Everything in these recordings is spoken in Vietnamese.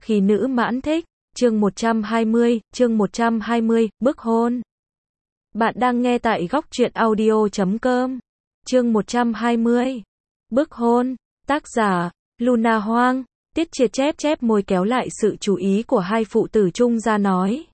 Khi nữ mãn thích, chương 120, bức hôn. Bạn đang nghe tại góc truyện audio.com. Chương 120, bức hôn, tác giả, Luna Hoang. Tiết Triệt chép môi kéo lại sự chú ý của hai phụ tử Trung ra nói.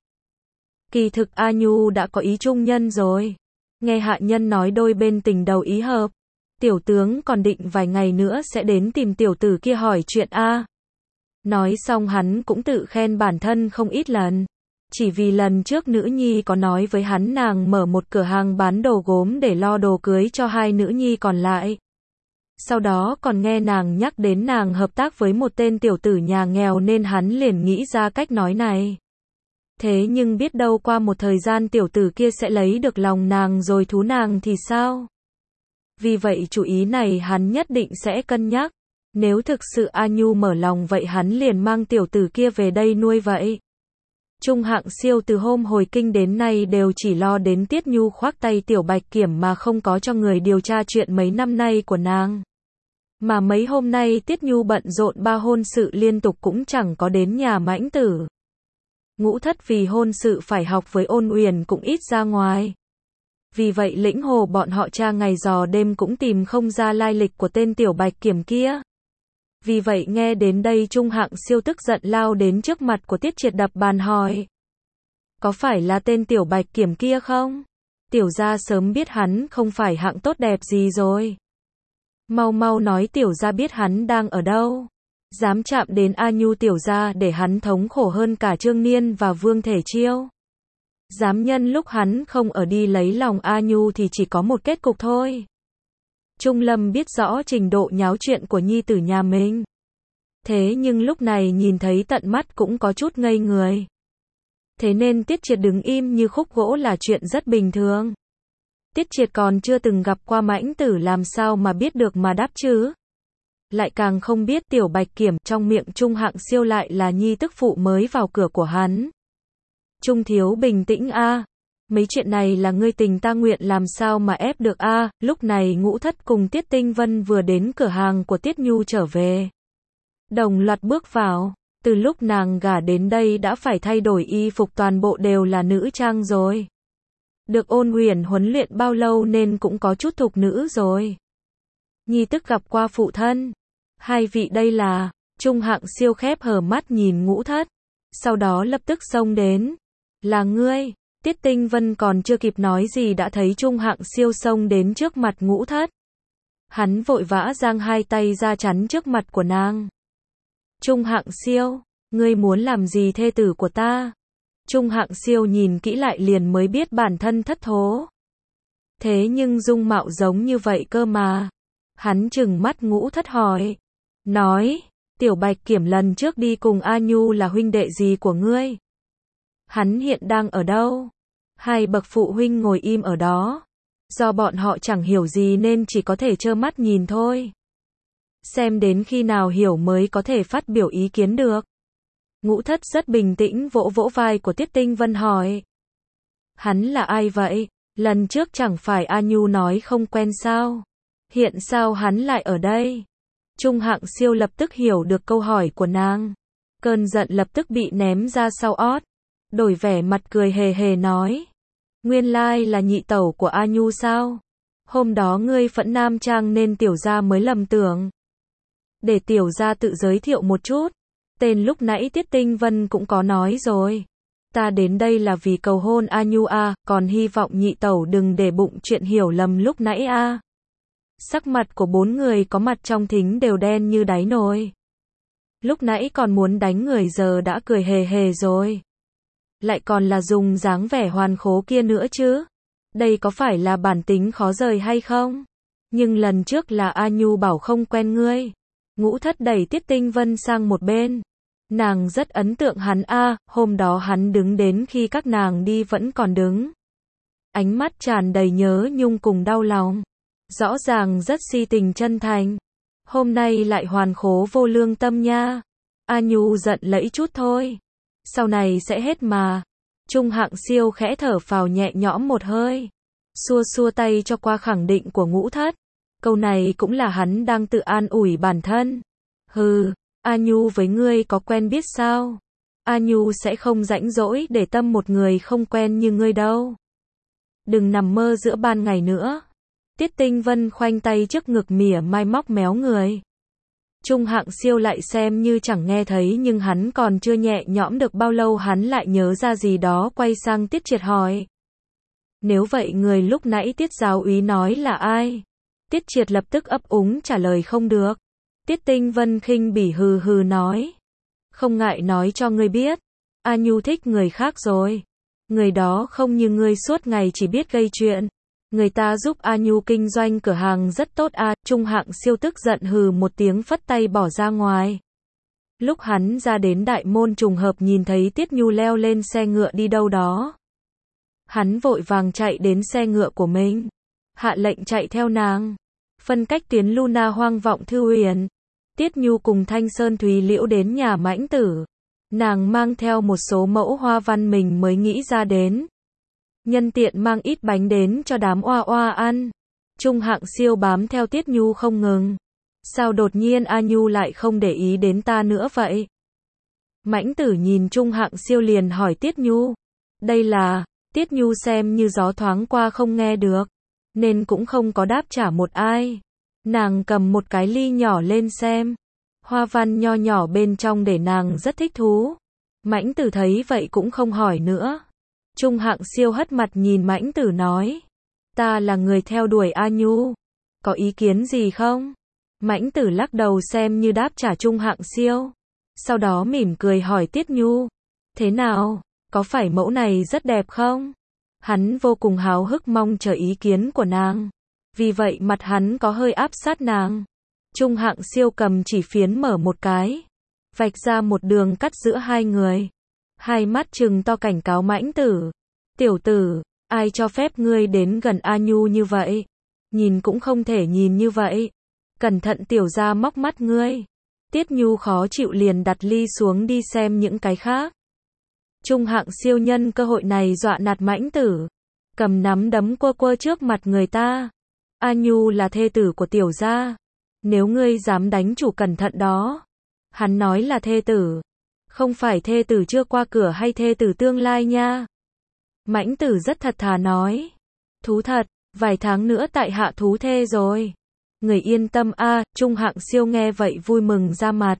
Kỳ thực A Nhu đã có ý trung nhân rồi. Nghe hạ nhân nói đôi bên tình đầu ý hợp. Tiểu tướng còn định vài ngày nữa sẽ đến tìm tiểu tử kia hỏi chuyện A. Nói xong hắn cũng tự khen bản thân không ít lần. Chỉ vì lần trước nữ nhi có nói với hắn nàng mở một cửa hàng bán đồ gốm để lo đồ cưới cho hai nữ nhi còn lại. Sau đó còn nghe nàng nhắc đến nàng hợp tác với một tên tiểu tử nhà nghèo nên hắn liền nghĩ ra cách nói này. Thế nhưng biết đâu qua một thời gian tiểu tử kia sẽ lấy được lòng nàng rồi thú nàng thì sao? Vì vậy chủ ý này hắn nhất định sẽ cân nhắc. Nếu thực sự A Nhu mở lòng vậy hắn liền mang tiểu tử kia về đây nuôi vậy. Trung Hạng Siêu từ hôm hồi kinh đến nay đều chỉ lo đến Tiết Nhu khoác tay Tiểu Bạch Kiểm mà không có cho người điều tra chuyện mấy năm nay của nàng. Mà mấy hôm nay Tiết Nhu bận rộn ba hôn sự liên tục cũng chẳng có đến nhà Mãnh Tử. Ngũ Thất vì hôn sự phải học với Ôn Uyển cũng ít ra ngoài. Vì vậy Lĩnh Hồ bọn họ tra ngày dò đêm cũng tìm không ra lai lịch của tên Tiểu Bạch Kiểm kia. Vì vậy nghe đến đây Trung Hạng Siêu tức giận lao đến trước mặt của Tiết Triệt đập bàn hỏi. Có phải là tên Tiểu Bạch Kiểm kia không? Tiểu gia sớm biết hắn không phải hạng tốt đẹp gì rồi. Mau nói tiểu gia biết hắn đang ở đâu. Dám chạm đến A Nhu tiểu gia để hắn thống khổ hơn cả Trương Niên và Vương Thể Chiêu. Dám nhân lúc hắn không ở đi lấy lòng A Nhu thì chỉ có một kết cục thôi. Trung Lâm biết rõ trình độ nháo chuyện của nhi tử nhà mình. Thế nhưng lúc này nhìn thấy tận mắt cũng có chút ngây người. Thế nên Tiết Triệt đứng im như khúc gỗ là chuyện rất bình thường. Tiết Triệt còn chưa từng gặp qua Mãnh Tử làm sao mà biết được mà đáp chứ. Lại càng không biết Tiểu Bạch Kiểm trong miệng Trung Hạng Siêu lại là nhi tức phụ mới vào cửa của hắn. Trung thiếu bình tĩnh a. Mấy chuyện này là ngươi tình ta nguyện làm sao mà ép được a. Lúc này Ngũ Thất cùng Tiết Tinh Vân vừa đến cửa hàng của Tiết Nhu trở về. Đồng loạt bước vào. Từ lúc nàng gả đến đây đã phải thay đổi y phục toàn bộ đều là nữ trang rồi. Được Ôn Uyển huấn luyện bao lâu nên cũng có chút thục nữ rồi. Nhi tức gặp qua phụ thân. Hai vị đây là. Trung Hạng Siêu khép hờ mắt nhìn Ngũ Thất. Sau đó lập tức xông đến. Là ngươi. Tiết Tinh Vân còn chưa kịp nói gì đã thấy Trung Hạng Siêu xông đến trước mặt Ngũ Thất. Hắn vội vã giang hai tay ra chắn trước mặt của nàng. Trung Hạng Siêu, ngươi muốn làm gì thê tử của ta? Trung Hạng Siêu nhìn kỹ lại liền mới biết bản thân thất thố. Thế nhưng dung mạo giống như vậy cơ mà. Hắn trừng mắt Ngũ Thất hỏi. Nói, Tiểu Bạch Kiểm lần trước đi cùng A Nhu là huynh đệ gì của ngươi? Hắn hiện đang ở đâu? Hai bậc phụ huynh ngồi im ở đó. Do bọn họ chẳng hiểu gì nên chỉ có thể trơ mắt nhìn thôi. Xem đến khi nào hiểu mới có thể phát biểu ý kiến được. Ngũ Thất rất bình tĩnh vỗ vỗ vai của Tiết Tinh Vân hỏi. Hắn là ai vậy? Lần trước chẳng phải A Nhu nói không quen sao? Hiện sao hắn lại ở đây? Trung Hạng Siêu lập tức hiểu được câu hỏi của nàng. Cơn giận lập tức bị ném ra sau ót. Đổi vẻ mặt cười hề hề nói. Nguyên lai là nhị tẩu của A Nhu sao? Hôm đó ngươi phẫn nam trang nên tiểu gia mới lầm tưởng. Để tiểu gia tự giới thiệu một chút. Tên lúc nãy Tiết Tinh Vân cũng có nói rồi. Ta đến đây là vì cầu hôn A Nhu a, còn hy vọng nhị tẩu đừng để bụng chuyện hiểu lầm lúc nãy a. Sắc mặt của bốn người có mặt trong thính đều đen như đáy nồi. Lúc nãy còn muốn đánh người giờ đã cười hề hề rồi. Lại còn là dùng dáng vẻ hoàn khố kia nữa chứ. Đây có phải là bản tính khó rời hay không? Nhưng lần trước là A Nhu bảo không quen ngươi. Ngũ Thất đẩy Tiết Tinh Vân sang một bên. Nàng rất ấn tượng hắn a, hôm đó hắn đứng đến khi các nàng đi vẫn còn đứng. Ánh mắt tràn đầy nhớ nhung cùng đau lòng. Rõ ràng rất si tình chân thành. Hôm nay lại hoàn khố vô lương tâm nha. A Nhu giận lẫy chút thôi. Sau này sẽ hết mà. Trung Hạng Siêu khẽ thở phào nhẹ nhõm một hơi. Xua xua tay cho qua khẳng định của Ngũ Thất. Câu này cũng là hắn đang tự an ủi bản thân. Hừ, A Nhu với ngươi có quen biết sao? A Nhu sẽ không rãnh rỗi để tâm một người không quen như ngươi đâu. Đừng nằm mơ giữa ban ngày nữa. Tiết Tinh Vân khoanh tay trước ngực mỉa mai móc méo người. Trung Hạng Siêu lại xem như chẳng nghe thấy, nhưng hắn còn chưa nhẹ nhõm được bao lâu hắn lại nhớ ra gì đó, quay sang Tiết Triệt hỏi. Nếu vậy người lúc nãy Tiết giáo úy nói là ai? Tiết Triệt lập tức ấp úng trả lời không được. Tiết Tinh Vân khinh bỉ hừ hừ nói. Không ngại nói cho ngươi biết. A Nhu thích người khác rồi. Người đó không như ngươi suốt ngày chỉ biết gây chuyện. Người ta giúp A Nhu kinh doanh cửa hàng rất tốt a. Trung Hạng Siêu tức giận hừ một tiếng phất tay bỏ ra ngoài. Lúc hắn ra đến đại môn trùng hợp nhìn thấy Tiết Nhu leo lên xe ngựa đi đâu đó. Hắn vội vàng chạy đến xe ngựa của mình. Hạ lệnh chạy theo nàng. Phân cách tuyến Luna Hoang Vọng Thư Huyền. Tiết Nhu cùng Thanh Sơn Thúy Liễu đến nhà Mãnh Tử. Nàng mang theo một số mẫu hoa văn mình mới nghĩ ra đến. Nhân tiện mang ít bánh đến cho đám oa oa ăn. Trung Hạng Siêu bám theo Tiết Nhu không ngừng. Sao đột nhiên A Nhu lại không để ý đến ta nữa vậy? Mãnh Tử nhìn Trung Hạng Siêu liền hỏi Tiết Nhu. Đây là... Tiết Nhu xem như gió thoáng qua không nghe được. Nên cũng không có đáp trả một ai. Nàng cầm một cái ly nhỏ lên xem. Hoa văn nho nhỏ bên trong để nàng rất thích thú. Mãnh Tử thấy vậy cũng không hỏi nữa. Trung Hạng Siêu hất mặt nhìn Mãnh Tử nói. Ta là người theo đuổi A Nhu. Có ý kiến gì không? Mãnh Tử lắc đầu xem như đáp trả Trung Hạng Siêu. Sau đó mỉm cười hỏi Tiết Nhu. Thế nào? Có phải mẫu này rất đẹp không? Hắn vô cùng háo hức mong chờ ý kiến của nàng. Vì vậy mặt hắn có hơi áp sát nàng. Trung Hạng Siêu cầm chỉ phiến mở một cái. Vạch ra một đường cắt giữa hai người. Hai mắt trừng to cảnh cáo Mãnh Tử. Tiểu tử, ai cho phép ngươi đến gần A Nhu như vậy? Nhìn cũng không thể nhìn như vậy. Cẩn thận tiểu gia móc mắt ngươi. Tiết Nhu khó chịu liền đặt ly xuống đi xem những cái khác. Trung Hạng Siêu nhân cơ hội này dọa nạt Mãnh Tử. Cầm nắm đấm quơ quơ trước mặt người ta. A Nhu là thê tử của tiểu gia. Nếu ngươi dám đánh chủ cẩn thận đó. Hắn nói là thê tử. Không phải thê tử chưa qua cửa hay thê tử tương lai nha. Mãnh Tử rất thật thà nói. Thú thật, vài tháng nữa tại hạ thú thê rồi. Người yên tâm a. Trung Hạng Siêu nghe vậy vui mừng ra mặt.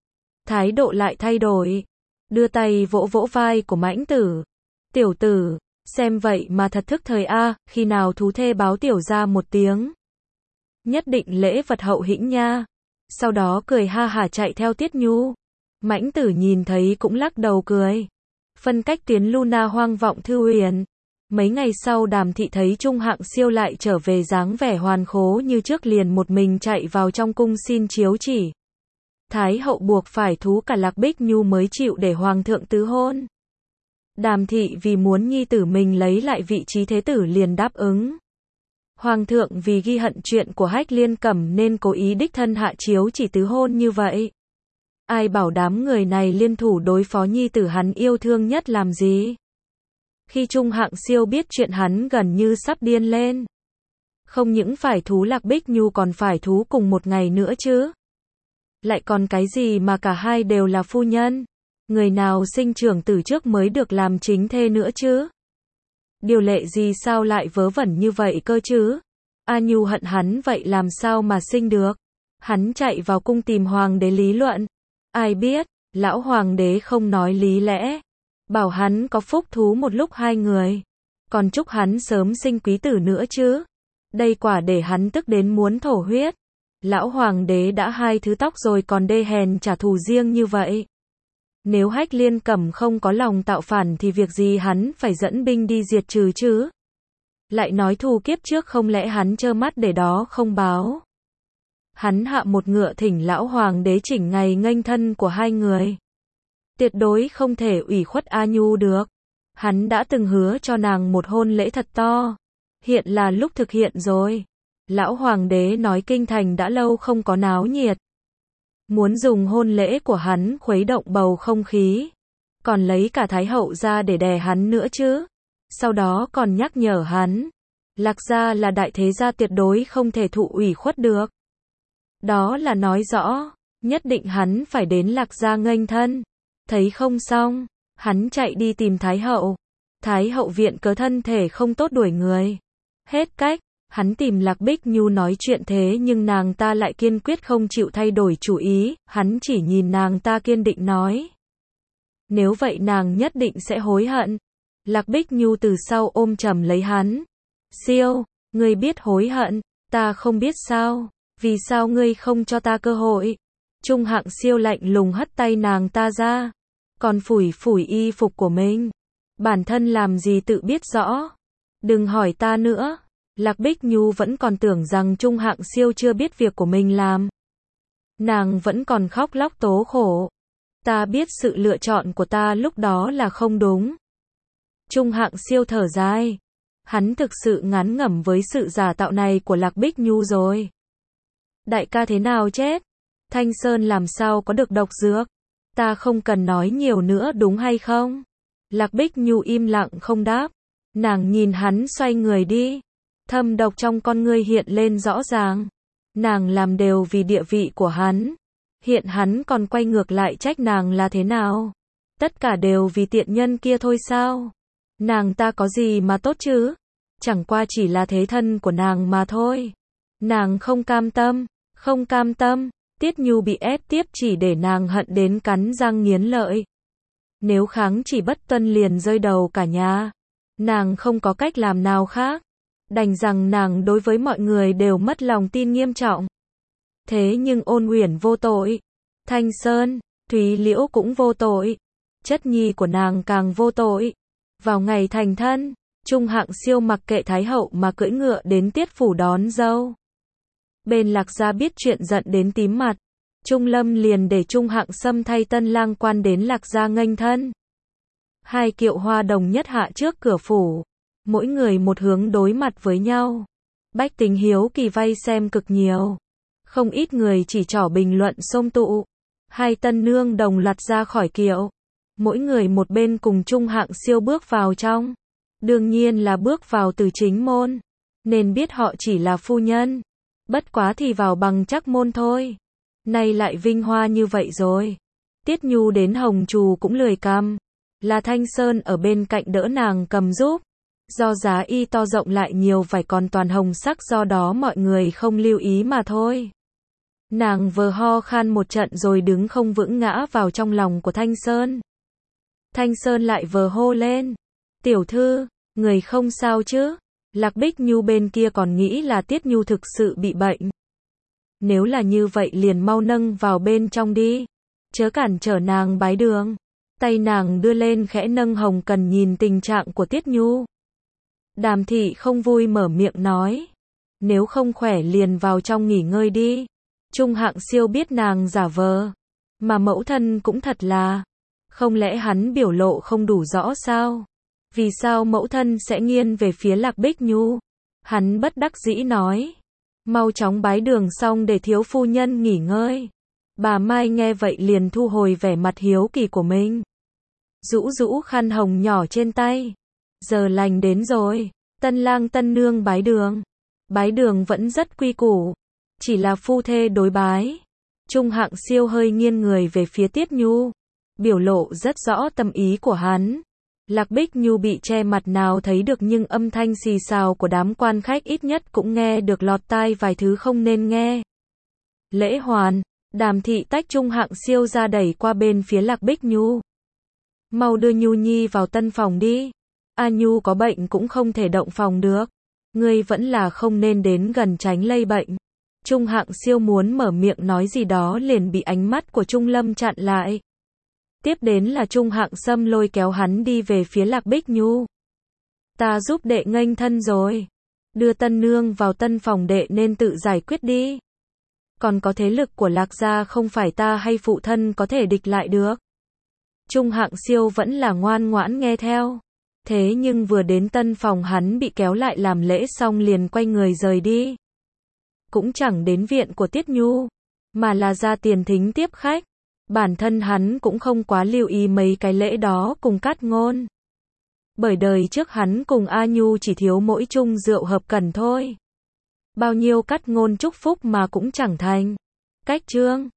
Thái độ lại thay đổi. Đưa tay vỗ vỗ vai của Mãnh Tử. Tiểu tử, xem vậy mà thật thức thời a. Khi nào thú thê báo tiểu gia một tiếng. Nhất định lễ vật hậu hĩnh nha. Sau đó cười ha hả chạy theo Tiết Nhu. Mãnh Tử nhìn thấy cũng lắc đầu cười. Phân cách tuyến Luna Hoang Vọng Thư Huyền. Mấy ngày sau Đàm Thị thấy Trung Hạng Siêu lại trở về dáng vẻ hoàn khố như trước liền một mình chạy vào trong cung xin chiếu chỉ. Thái hậu buộc phải thú cả Lạc Bích Nhu mới chịu để hoàng thượng tứ hôn. Đàm Thị vì muốn nhi tử mình lấy lại vị trí thế tử liền đáp ứng. Hoàng thượng vì ghi hận chuyện của Hách Liên Cẩm nên cố ý đích thân hạ chiếu chỉ tứ hôn như vậy. Ai bảo đám người này liên thủ đối phó nhi tử hắn yêu thương nhất làm gì? Khi Trung Hạng Siêu biết chuyện hắn gần như sắp điên lên. Không những phải thú Lạc Bích Nhu còn phải thú cùng một ngày nữa chứ. Lại còn cái gì mà cả hai đều là phu nhân. Người nào sinh trưởng tử trước mới được làm chính thê nữa chứ. Điều lệ gì sao lại vớ vẩn như vậy cơ chứ? A Nhu hận hắn vậy làm sao mà sinh được? Hắn chạy vào cung tìm hoàng đế lý luận. Ai biết, lão hoàng đế không nói lý lẽ. Bảo hắn có phúc thú một lúc hai người. Còn chúc hắn sớm sinh quý tử nữa chứ. Đây quả để hắn tức đến muốn thổ huyết. Lão hoàng đế đã hai thứ tóc rồi còn đê hèn trả thù riêng như vậy. Nếu Hách Liên Cẩm không có lòng tạo phản thì việc gì hắn phải dẫn binh đi diệt trừ chứ? Lại nói thù kiếp trước không lẽ hắn trơ mắt để đó không báo? Hắn hạ một ngựa thỉnh lão hoàng đế chỉnh ngày nghênh thân của hai người. Tuyệt đối không thể ủy khuất A Nhu được. Hắn đã từng hứa cho nàng một hôn lễ thật to. Hiện là lúc thực hiện rồi. Lão hoàng đế nói kinh thành đã lâu không có náo nhiệt. Muốn dùng hôn lễ của hắn khuấy động bầu không khí. Còn lấy cả thái hậu ra để đè hắn nữa chứ. Sau đó còn nhắc nhở hắn. Lạc gia là đại thế gia tuyệt đối không thể thụ ủy khuất được. Đó là nói rõ. Nhất định hắn phải đến Lạc gia nghênh thân. Thấy không xong, hắn chạy đi tìm Thái hậu. Thái hậu viện cớ thân thể không tốt đuổi người. Hết cách, hắn tìm Lạc Bích Nhu nói chuyện thế nhưng nàng ta lại kiên quyết không chịu thay đổi chủ ý, hắn chỉ nhìn nàng ta kiên định nói. Nếu vậy nàng nhất định sẽ hối hận. Lạc Bích Nhu từ sau ôm chầm lấy hắn. Siêu, ngươi biết hối hận, ta không biết sao, vì sao ngươi không cho ta cơ hội. Trung Hạng Siêu lạnh lùng hất tay nàng ta ra, còn phủi phủi y phục của mình. Bản thân làm gì tự biết rõ. Đừng hỏi ta nữa. Lạc Bích Nhu vẫn còn tưởng rằng Trung Hạng Siêu chưa biết việc của mình làm. Nàng vẫn còn khóc lóc tố khổ. Ta biết sự lựa chọn của ta lúc đó là không đúng. Trung Hạng Siêu thở dài. Hắn thực sự ngán ngẩm với sự giả tạo này của Lạc Bích Nhu rồi. Đại ca thế nào chết? Thanh Sơn làm sao có được độc dược? Ta không cần nói nhiều nữa đúng hay không? Lạc Bích Nhu im lặng không đáp. Nàng nhìn hắn xoay người đi. Thâm độc trong con ngươi hiện lên rõ ràng. Nàng làm đều vì địa vị của hắn. Hiện hắn còn quay ngược lại trách nàng là thế nào? Tất cả đều vì tiện nhân kia thôi sao? Nàng ta có gì mà tốt chứ? Chẳng qua chỉ là thế thân của nàng mà thôi. Nàng không cam tâm, không cam tâm. Tiết Nhu bị ép tiếp chỉ để nàng hận đến cắn răng nghiến lợi. Nếu kháng chỉ bất tuân liền rơi đầu cả nhà. Nàng không có cách làm nào khác. Đành rằng nàng đối với mọi người đều mất lòng tin nghiêm trọng. Thế nhưng Ôn Uyển vô tội. Thanh Sơn, Thúy Liễu cũng vô tội. Chất nhi của nàng càng vô tội. Vào ngày thành thân, Trung Hạng Siêu mặc kệ Thái hậu mà cưỡi ngựa đến Tiết phủ đón dâu. Bên Lạc gia biết chuyện giận đến tím mặt. Trung Lâm liền để Trung Hạng Sâm thay tân lang quan đến Lạc gia nghênh thân. Hai kiệu hoa đồng nhất hạ trước cửa phủ. Mỗi người một hướng đối mặt với nhau. Bách tính hiếu kỳ vây xem cực nhiều. Không ít người chỉ trỏ bình luận xôm tụ. Hai tân nương đồng loạt ra khỏi kiệu. Mỗi người một bên cùng Trung Hạng Siêu bước vào trong. Đương nhiên là bước vào từ chính môn. Nên biết họ chỉ là phu nhân. Bất quá thì vào bằng chắc môn thôi. Nay lại vinh hoa như vậy rồi. Tiết Nhu đến hồng trù cũng lười cầm. Là Thanh Sơn ở bên cạnh đỡ nàng cầm giúp. Do giá y to rộng lại nhiều vải còn toàn hồng sắc do đó mọi người không lưu ý mà thôi. Nàng vừa ho khan một trận rồi đứng không vững ngã vào trong lòng của Thanh Sơn. Thanh Sơn lại vừa hô lên. Tiểu thư, người không sao chứ? Lạc Bích Nhu bên kia còn nghĩ là Tiết Nhu thực sự bị bệnh. Nếu là như vậy liền mau nâng vào bên trong đi. Chớ cản trở nàng bái đường. Tay nàng đưa lên khẽ nâng hồng cần nhìn tình trạng của Tiết Nhu. Đàm thị không vui mở miệng nói. Nếu không khỏe liền vào trong nghỉ ngơi đi. Trung Hạng Siêu biết nàng giả vờ. Mà mẫu thân cũng thật là. Không lẽ hắn biểu lộ không đủ rõ sao? Vì sao mẫu thân sẽ nghiêng về phía Lạc Bích Nhu? Hắn bất đắc dĩ nói. Mau chóng bái đường xong để thiếu phu nhân nghỉ ngơi. Bà Mai nghe vậy liền thu hồi vẻ mặt hiếu kỳ của mình. Rũ rũ khăn hồng nhỏ trên tay. Giờ lành đến rồi. Tân lang tân nương bái đường. Bái đường vẫn rất quy củ. Chỉ là phu thê đối bái. Trung Hạng Siêu hơi nghiêng người về phía Tiết Nhu. Biểu lộ rất rõ tâm ý của hắn. Lạc Bích Nhu bị che mặt nào thấy được nhưng âm thanh xì xào của đám quan khách ít nhất cũng nghe được lọt tai vài thứ không nên nghe. Lễ hoàn, Đàm thị tách Trung Hạng Siêu ra đẩy qua bên phía Lạc Bích Nhu. Mau đưa Nhu Nhi vào tân phòng đi. A Nhu có bệnh cũng không thể động phòng được. Ngươi vẫn là không nên đến gần tránh lây bệnh. Trung Hạng Siêu muốn mở miệng nói gì đó liền bị ánh mắt của Trung Lâm chặn lại. Tiếp đến là Trung Hạng Sâm lôi kéo hắn đi về phía Lạc Bích Nhu. Ta giúp đệ nghênh thân rồi. Đưa tân nương vào tân phòng đệ nên tự giải quyết đi. Còn có thế lực của Lạc gia không phải ta hay phụ thân có thể địch lại được. Trung Hạng Siêu vẫn là ngoan ngoãn nghe theo. Thế nhưng vừa đến tân phòng hắn bị kéo lại làm lễ xong liền quay người rời đi. Cũng chẳng đến viện của Tiết Nhu, mà là ra tiền thính tiếp khách. Bản thân hắn cũng không quá lưu ý mấy cái lễ đó cùng Cát Ngôn. Bởi đời trước hắn cùng A Nhu chỉ thiếu mỗi chung rượu hợp cần thôi. Bao nhiêu Cát Ngôn chúc phúc mà cũng chẳng thành. Cách chương